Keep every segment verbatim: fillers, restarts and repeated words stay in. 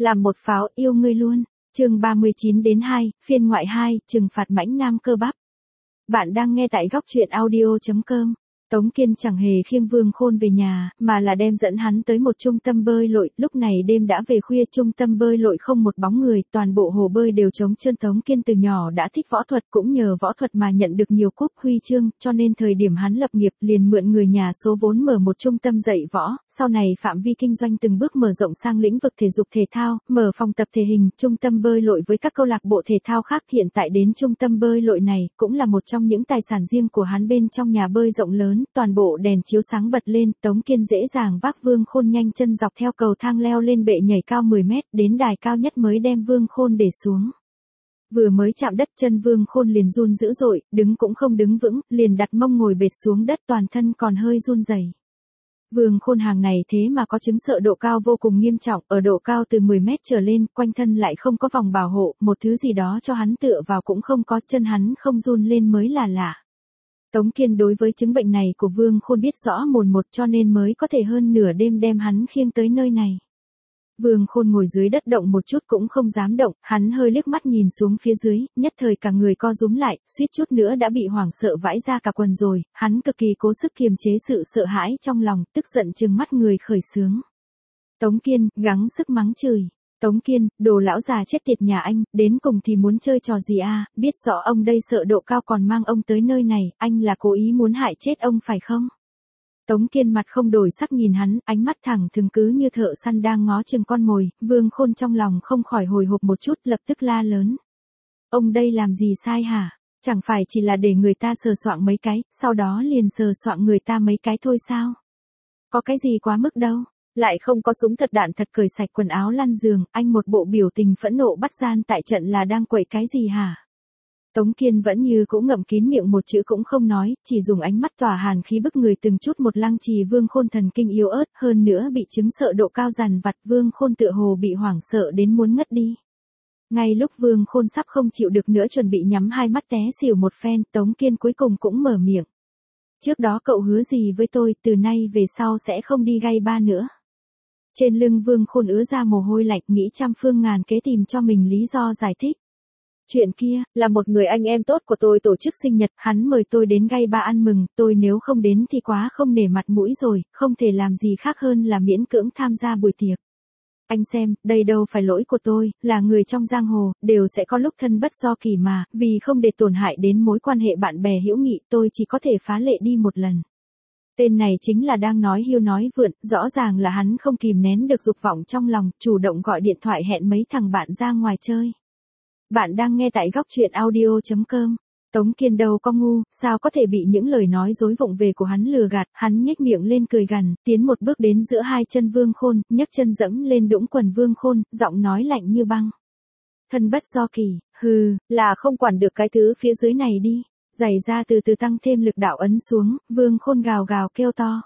Làm một pháo yêu ngươi luôn. Chương ba mươi chín đến hai, phiên ngoại hai, trừng phạt mãnh nam cơ bắp. Bạn đang nghe tại góc truyện audio chấm com. Tống Kiên chẳng hề khiêng Vương Khôn về nhà, mà là đem dẫn hắn tới một trung tâm bơi lội. Lúc này đêm đã về khuya, trung tâm bơi lội không một bóng người, toàn bộ hồ bơi đều trống trơn. Tống Kiên từ nhỏ đã thích võ thuật, cũng nhờ võ thuật mà nhận được nhiều cúp huy chương, cho nên thời điểm hắn lập nghiệp liền mượn người nhà số vốn mở một trung tâm dạy võ. Sau này phạm vi kinh doanh từng bước mở rộng sang lĩnh vực thể dục thể thao, mở phòng tập thể hình, trung tâm bơi lội với các câu lạc bộ thể thao khác. Hiện tại đến trung tâm bơi lội này cũng là một trong những tài sản riêng của hắn. Bên trong nhà bơi rộng lớn, toàn bộ đèn chiếu sáng bật lên. Tống Kiên dễ dàng vác Vương Khôn nhanh chân dọc theo cầu thang leo lên bệ nhảy cao mười mét, đến đài cao nhất mới đem Vương Khôn để xuống. Vừa mới chạm đất, chân Vương Khôn liền run dữ dội, đứng cũng không đứng vững, liền đặt mông ngồi bệt xuống đất, toàn thân còn hơi run rẩy. Vương Khôn hàng này thế mà có chứng sợ độ cao vô cùng nghiêm trọng, ở độ cao từ mười mét trở lên, quanh thân lại không có vòng bảo hộ, một thứ gì đó cho hắn tựa vào cũng không có, chân hắn không run lên mới là lạ. Tống Kiên đối với chứng bệnh này của Vương Khôn biết rõ mồn một, cho nên mới có thể hơn nửa đêm đem hắn khiêng tới nơi này. Vương Khôn ngồi dưới đất động một chút cũng không dám động, hắn hơi liếc mắt nhìn xuống phía dưới, nhất thời cả người co rúm lại, suýt chút nữa đã bị hoảng sợ vãi ra cả quần rồi. Hắn cực kỳ cố sức kiềm chế sự sợ hãi trong lòng, tức giận trừng mắt người khởi xướng. Tống Kiên, gắng sức mắng chửi. Tống Kiên, đồ lão già chết tiệt nhà anh, đến cùng thì muốn chơi trò gì à, biết rõ ông đây sợ độ cao còn mang ông tới nơi này, anh là cố ý muốn hại chết ông phải không? Tống Kiên mặt không đổi sắc nhìn hắn, ánh mắt thẳng thừng cứ như thợ săn đang ngó chừng con mồi. Vương Khôn trong lòng không khỏi hồi hộp một chút, lập tức la lớn. Ông đây làm gì sai hả? Chẳng phải chỉ là để người ta sờ soạng mấy cái, sau đó liền sờ soạng người ta mấy cái thôi sao? Có cái gì quá mức đâu. Lại không có súng thật đạn thật, cởi sạch quần áo lăn giường, anh một bộ biểu tình phẫn nộ bắt gian tại trận là đang quậy cái gì hả? Tống Kiên vẫn như cũ ngậm kín miệng một chữ cũng không nói, chỉ dùng ánh mắt tỏa hàn khí bức người từng chút một lăng trì Vương Khôn thần kinh yếu ớt, hơn nữa bị chứng sợ độ cao dằn vặt. Vương Khôn tựa hồ bị hoảng sợ đến muốn ngất đi. Ngay lúc Vương Khôn sắp không chịu được nữa chuẩn bị nhắm hai mắt té xỉu một phen, Tống Kiên cuối cùng cũng mở miệng. Trước đó cậu hứa gì với tôi, từ nay về sau sẽ không đi gay ba nữa. Trên lưng Vương Khôn ứa ra mồ hôi lạnh, nghĩ trăm phương ngàn kế tìm cho mình lý do giải thích. Chuyện kia, là một người anh em tốt của tôi tổ chức sinh nhật, hắn mời tôi đến gay ba ăn mừng, tôi nếu không đến thì quá không nể mặt mũi rồi, không thể làm gì khác hơn là miễn cưỡng tham gia buổi tiệc. Anh xem, đây đâu phải lỗi của tôi, là người trong giang hồ, đều sẽ có lúc thân bất do kỳ mà, vì không để tổn hại đến mối quan hệ bạn bè hữu nghị, tôi chỉ có thể phá lệ đi một lần. Tên này chính là đang nói hiêu nói vượn, rõ ràng là hắn không kìm nén được dục vọng trong lòng, chủ động gọi điện thoại hẹn mấy thằng bạn ra ngoài chơi. Bạn đang nghe tại góc truyện audio chấm com. Tống Kiên đâu có ngu, sao có thể bị những lời nói dối vụng về của hắn lừa gạt. Hắn nhếch miệng lên cười gằn, tiến một bước đến giữa hai chân Vương Khôn, nhấc chân dẫm lên đũng quần Vương Khôn, giọng nói lạnh như băng. Thân bất do kỳ, hừ, là không quản được cái thứ phía dưới này đi. Giày ra từ từ tăng thêm lực đạo ấn xuống, Vương Khôn gào gào kêu to.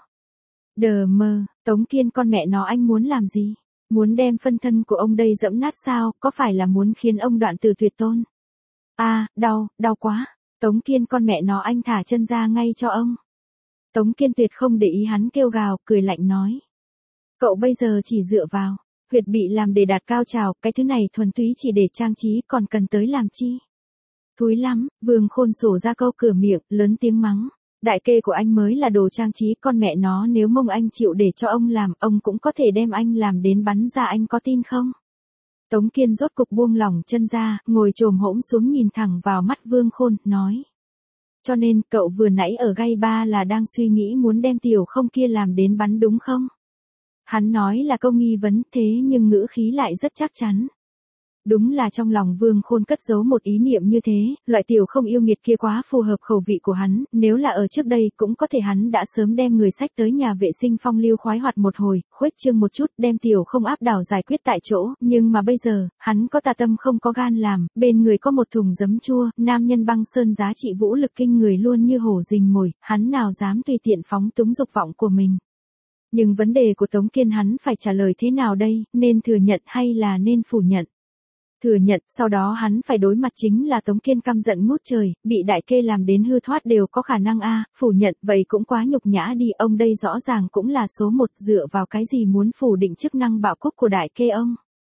Đờ mơ, Tống Kiên con mẹ nó, anh muốn làm gì? Muốn đem phân thân của ông đây dẫm nát sao, có phải là muốn khiến ông đoạn tử tuyệt tôn? A, à, đau, đau quá. Tống Kiên con mẹ nó, anh thả chân ra ngay cho ông. Tống Kiên tuyệt không để ý hắn kêu gào, cười lạnh nói. Cậu bây giờ chỉ dựa vào huyệt bị làm để đạt cao trào, cái thứ này thuần túy chỉ để trang trí, còn cần tới làm chi? Thúi lắm. Vương Khôn sổ ra câu cửa miệng, lớn tiếng mắng. Đại kê của anh mới là đồ trang trí, con mẹ nó, nếu mông anh chịu để cho ông làm, ông cũng có thể đem anh làm đến bắn ra, anh có tin không? Tống Kiên rốt cục buông lỏng chân ra, ngồi chồm hỗn xuống nhìn thẳng vào mắt Vương Khôn, nói. Cho nên, cậu vừa nãy ở gay ba là đang suy nghĩ muốn đem tiểu không kia làm đến bắn đúng không? Hắn nói là câu nghi vấn, thế nhưng ngữ khí lại rất chắc chắn. Đúng là trong lòng Vương Khôn cất giấu một ý niệm như thế, loại tiểu không yêu nghiệt kia quá phù hợp khẩu vị của hắn, nếu là ở trước đây cũng có thể hắn đã sớm đem người sách tới nhà vệ sinh phong lưu khoái hoạt một hồi, khuếch trương một chút, đem tiểu không áp đảo giải quyết tại chỗ, nhưng mà bây giờ, hắn có tà tâm không có gan làm, bên người có một thùng giấm chua, nam nhân băng sơn giá trị vũ lực kinh người luôn như hổ rình mồi, hắn nào dám tùy tiện phóng túng dục vọng của mình. Nhưng vấn đề của Tống Kiên hắn phải trả lời thế nào đây, nên thừa nhận hay là nên phủ nhận? Thừa nhận, sau đó hắn phải đối mặt chính là Tống Kiên căm giận ngút trời, bị đại kê làm đến hư thoát đều có khả năng a, phủ nhận, vậy cũng quá nhục nhã đi, ông đây rõ ràng cũng là số một, dựa vào cái gì muốn phủ định chức năng bảo quốc của đại kê ông.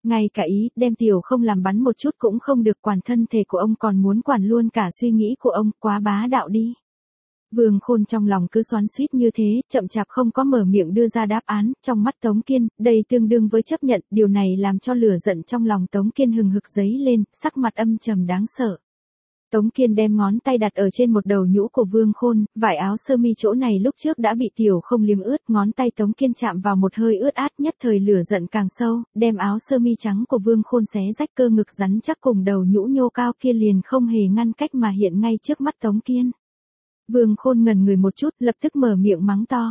ngay cả ý, đem tiểu không làm bắn một chút cũng không được, quản thân thể của ông còn muốn quản luôn cả suy nghĩ của ông, quá bá đạo đi. Vương Khôn trong lòng cứ xoắn xuýt như thế, chậm chạp không có mở miệng đưa ra đáp án, trong mắt Tống Kiên, đây tương đương với chấp nhận, điều này làm cho lửa giận trong lòng Tống Kiên hừng hực dấy lên, sắc mặt âm trầm đáng sợ. Tống Kiên đem ngón tay đặt ở trên một đầu nhũ của Vương Khôn, vải áo sơ mi chỗ này lúc trước đã bị tiểu không liếm ướt, ngón tay Tống Kiên chạm vào một hơi ướt át, nhất thời lửa giận càng sâu, đem áo sơ mi trắng của Vương Khôn xé rách, cơ ngực rắn chắc cùng đầu nhũ nhô cao kia liền không hề ngăn cách mà hiện ngay trước mắt Tống Kiên. Vương Khôn ngẩn người một chút, lập tức mở miệng mắng to.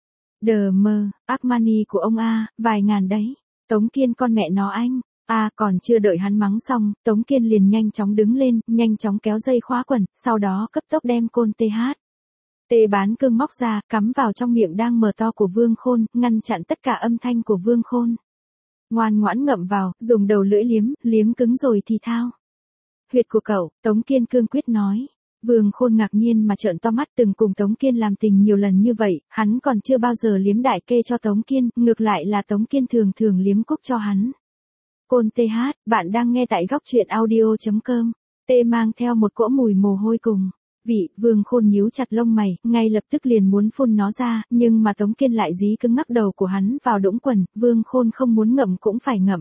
Đờ mờ, Armani của ông a, vài ngàn đấy. Tống Kiên con mẹ nó anh. A à, còn chưa đợi hắn mắng xong, Tống Kiên liền nhanh chóng đứng lên, nhanh chóng kéo dây khóa quần, sau đó cấp tốc đem côn tê hát. Tê bán cương móc ra, cắm vào trong miệng đang mở to của Vương Khôn, ngăn chặn tất cả âm thanh của Vương Khôn. Ngoan ngoãn ngậm vào, dùng đầu lưỡi liếm, liếm cứng rồi thì thao. Huyệt của cậu, Tống Kiên cương quyết nói. Vương Khôn ngạc nhiên mà trợn to mắt, từng cùng Tống Kiên làm tình nhiều lần như vậy, hắn còn chưa bao giờ liếm đại kê cho Tống Kiên, ngược lại là Tống Kiên thường thường liếm cúc cho hắn. Côn tê hát, bạn đang nghe tại góc truyện audio chấm com. Tê mang theo một cỗ mùi mồ hôi cùng vị, Vương Khôn nhíu chặt lông mày, ngay lập tức liền muốn phun nó ra, nhưng mà Tống Kiên lại dí cứng ngắc đầu của hắn vào đũng quần, Vương Khôn không muốn ngậm cũng phải ngậm.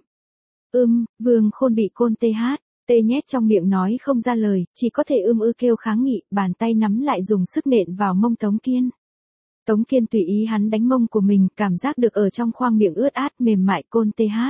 Ưm, Vương Khôn bị côn tê hát, tê nhét trong miệng nói không ra lời, chỉ có thể ưm ư kêu kháng nghị, bàn tay nắm lại dùng sức nện vào mông Tống Kiên. Tống Kiên tùy ý hắn đánh mông của mình, cảm giác được ở trong khoang miệng ướt át mềm mại côn tê hát.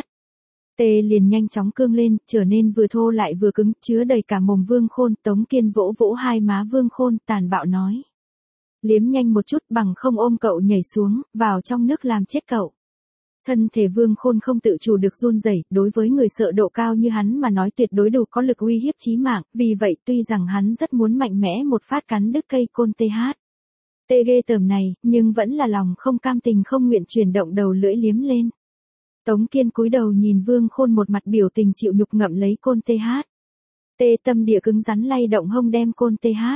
Tê liền nhanh chóng cương lên, trở nên vừa thô lại vừa cứng, chứa đầy cả mồm Vương Khôn. Tống Kiên vỗ vỗ hai má Vương Khôn, tàn bạo nói. Liếm nhanh một chút, bằng không ôm cậu nhảy xuống, vào trong nước làm chết cậu. Thân thể Vương Khôn không tự chủ được run rẩy, đối với người sợ độ cao như hắn mà nói tuyệt đối đủ có lực uy hiếp chí mạng, vì vậy tuy rằng hắn rất muốn mạnh mẽ một phát cắn đứt cây côn tê hát. Tê ghê tởm này, nhưng vẫn là lòng không cam tình không nguyện chuyển động đầu lưỡi liếm lên. Tống Kiên cúi đầu nhìn Vương Khôn một mặt biểu tình chịu nhục ngậm lấy côn tê hát. Tê tâm địa cứng rắn lay động hông đem côn tê hát.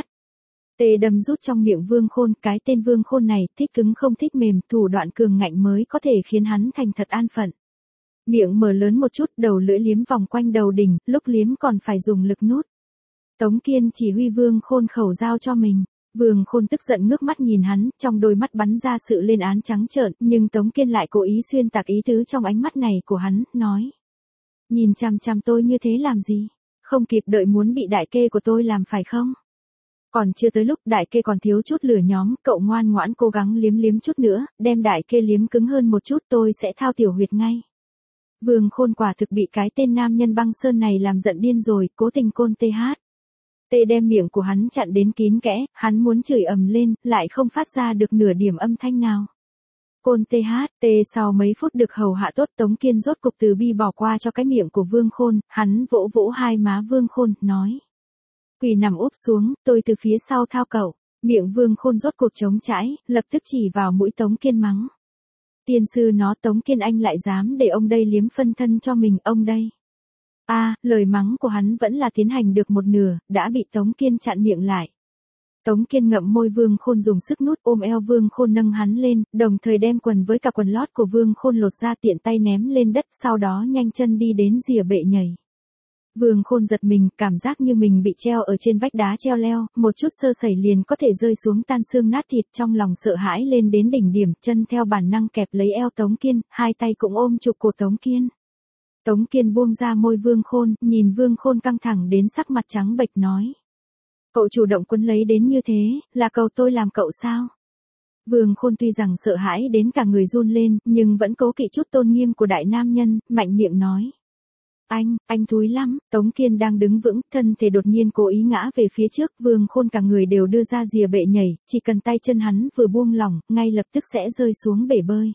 Tê đâm rút trong miệng Vương Khôn, cái tên Vương Khôn này thích cứng không thích mềm, thủ đoạn cường ngạnh mới có thể khiến hắn thành thật an phận. Miệng mở lớn một chút, đầu lưỡi liếm vòng quanh đầu đỉnh, lúc liếm còn phải dùng lực nút. Tống Kiên chỉ huy Vương Khôn khẩu giao cho mình. Vương Khôn tức giận ngước mắt nhìn hắn, trong đôi mắt bắn ra sự lên án trắng trợn, nhưng Tống Kiên lại cố ý xuyên tạc ý tứ trong ánh mắt này của hắn, nói. Nhìn chằm chằm tôi như thế làm gì? Không kịp đợi muốn bị đại kê của tôi làm phải không? Còn chưa tới lúc đại kê còn thiếu chút lửa nhóm, cậu ngoan ngoãn cố gắng liếm liếm chút nữa, đem đại kê liếm cứng hơn một chút tôi sẽ thao tiểu huyệt ngay. Vương Khôn quả thực bị cái tên nam nhân băng sơn này làm giận điên rồi, cố tình côn tê hát. Tê đem miệng của hắn chặn đến kín kẽ, hắn muốn chửi ầm lên, lại không phát ra được nửa điểm âm thanh nào. Côn tê hát, tê sau mấy phút được hầu hạ tốt, Tống Kiên rốt cục từ bi bỏ qua cho cái miệng của Vương Khôn, hắn vỗ vỗ hai má Vương Khôn, nói. Quỳ nằm úp xuống, tôi từ phía sau thao cậu. Miệng Vương Khôn rốt cuộc chống chãi, lập tức chỉ vào mũi Tống Kiên mắng. Tiên sư nó Tống Kiên anh lại dám để ông đây liếm phân thân cho mình, ông đây. A, à, lời mắng của hắn vẫn là tiến hành được một nửa, đã bị Tống Kiên chặn miệng lại. Tống Kiên ngậm môi Vương Khôn dùng sức nút ôm eo Vương Khôn nâng hắn lên, đồng thời đem quần với cả quần lót của Vương Khôn lột ra tiện tay ném lên đất, sau đó nhanh chân đi đến rìa bệ nhảy. Vương Khôn giật mình, cảm giác như mình bị treo ở trên vách đá treo leo, một chút sơ sẩy liền có thể rơi xuống tan xương nát thịt, trong lòng sợ hãi lên đến đỉnh điểm, chân theo bản năng kẹp lấy eo Tống Kiên, hai tay cũng ôm chụp cổ Tống Kiên. Tống Kiên buông ra môi Vương Khôn, nhìn Vương Khôn căng thẳng đến sắc mặt trắng bệch nói. Cậu chủ động quấn lấy đến như thế, là cầu tôi làm cậu sao? Vương Khôn tuy rằng sợ hãi đến cả người run lên, nhưng vẫn cố kỵ chút tôn nghiêm của đại nam nhân, mạnh miệng nói. Anh, anh thúi lắm, Tống Kiên đang đứng vững, thân thể đột nhiên cố ý ngã về phía trước, Vương Khôn cả người đều đưa ra rìa bệ nhảy, chỉ cần tay chân hắn vừa buông lỏng, ngay lập tức sẽ rơi xuống bể bơi.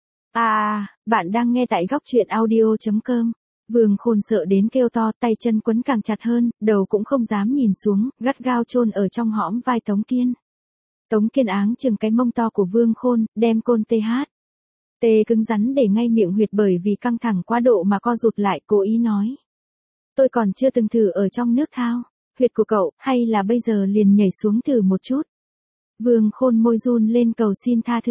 À, bạn đang nghe tại góc truyện audio chấm com. Vương Khôn sợ đến kêu to, tay chân quấn càng chặt hơn, đầu cũng không dám nhìn xuống, gắt gao chôn ở trong hõm vai Tống Kiên. Tống Kiên áng chừng cái mông to của Vương Khôn, đem côn tê hát. Tê cứng rắn để ngay miệng huyệt bởi vì căng thẳng quá độ mà co rụt lại, cố ý nói. Tôi còn chưa từng thử ở trong nước thao, huyệt của cậu, hay là bây giờ liền nhảy xuống thử một chút. Vương Khôn môi run lên cầu xin tha thứ.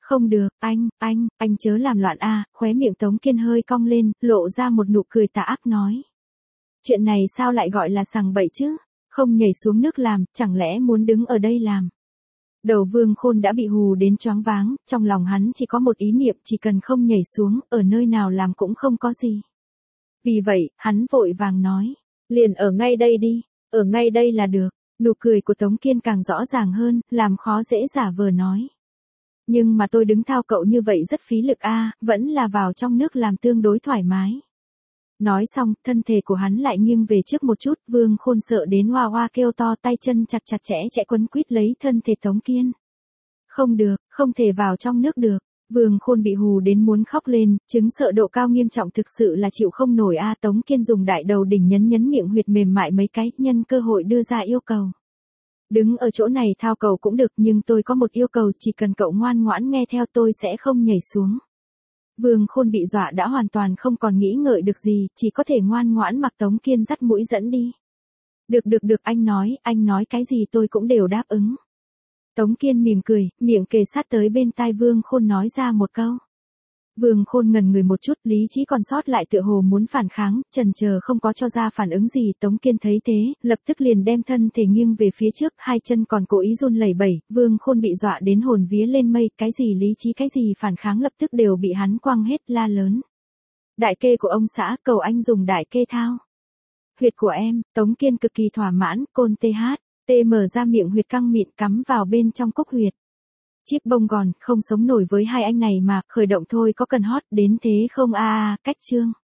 Không được, anh, anh, anh chớ làm loạn a, khóe miệng Tống Kiên hơi cong lên, lộ ra một nụ cười tà ác nói. Chuyện này sao lại gọi là sằng bậy chứ? Không nhảy xuống nước làm, chẳng lẽ muốn đứng ở đây làm? Đầu Vương Khôn đã bị hù đến choáng váng, trong lòng hắn chỉ có một ý niệm chỉ cần không nhảy xuống, ở nơi nào làm cũng không có gì. Vì vậy, hắn vội vàng nói, liền ở ngay đây đi, ở ngay đây là được. Nụ cười của Tống Kiên càng rõ ràng hơn, làm khó dễ giả vờ nói. Nhưng mà tôi đứng thao cậu như vậy rất phí lực a, vẫn là vào trong nước làm tương đối thoải mái. Nói xong, thân thể của hắn lại nghiêng về trước một chút, Vương Khôn sợ đến hoa hoa kêu to, tay chân chặt chặt chẽ chẽ quấn quýt lấy thân thể Tống Kiên. Không được, không thể vào trong nước được. Vương Khôn bị hù đến muốn khóc lên, chứng sợ độ cao nghiêm trọng thực sự là chịu không nổi a. Tống Kiên dùng đại đầu đỉnh nhấn nhấn miệng huyệt mềm mại mấy cái, nhân cơ hội đưa ra yêu cầu. Đứng ở chỗ này thao cầu cũng được, nhưng tôi có một yêu cầu, chỉ cần cậu ngoan ngoãn nghe theo tôi sẽ không nhảy xuống. Vương Khôn bị dọa đã hoàn toàn không còn nghĩ ngợi được gì, chỉ có thể ngoan ngoãn mặc Tống Kiên dắt mũi dẫn đi. Được được được, anh nói, anh nói cái gì tôi cũng đều đáp ứng. Tống Kiên mỉm cười, miệng kề sát tới bên tai Vương Khôn nói ra một câu. Vương Khôn ngần người một chút, lý trí còn sót lại tựa hồ muốn phản kháng, chần chờ không có cho ra phản ứng gì. Tống Kiên thấy thế, lập tức liền đem thân thể nghiêng về phía trước, hai chân còn cố ý run lẩy bẩy. Vương Khôn bị dọa đến hồn vía lên mây, cái gì lý trí cái gì phản kháng lập tức đều bị hắn quăng hết, la lớn. Đại kê của ông xã, cầu anh dùng đại kê thao. Huyệt của em. Tống Kiên cực kỳ thỏa mãn, côn tê hát, tê mở ra miệng huyệt căng mịn cắm vào bên trong cúc huyệt. Chiếc bông gòn, không sống nổi với hai anh này mà, khởi động thôi có cần hót đến thế không a à, cách chương.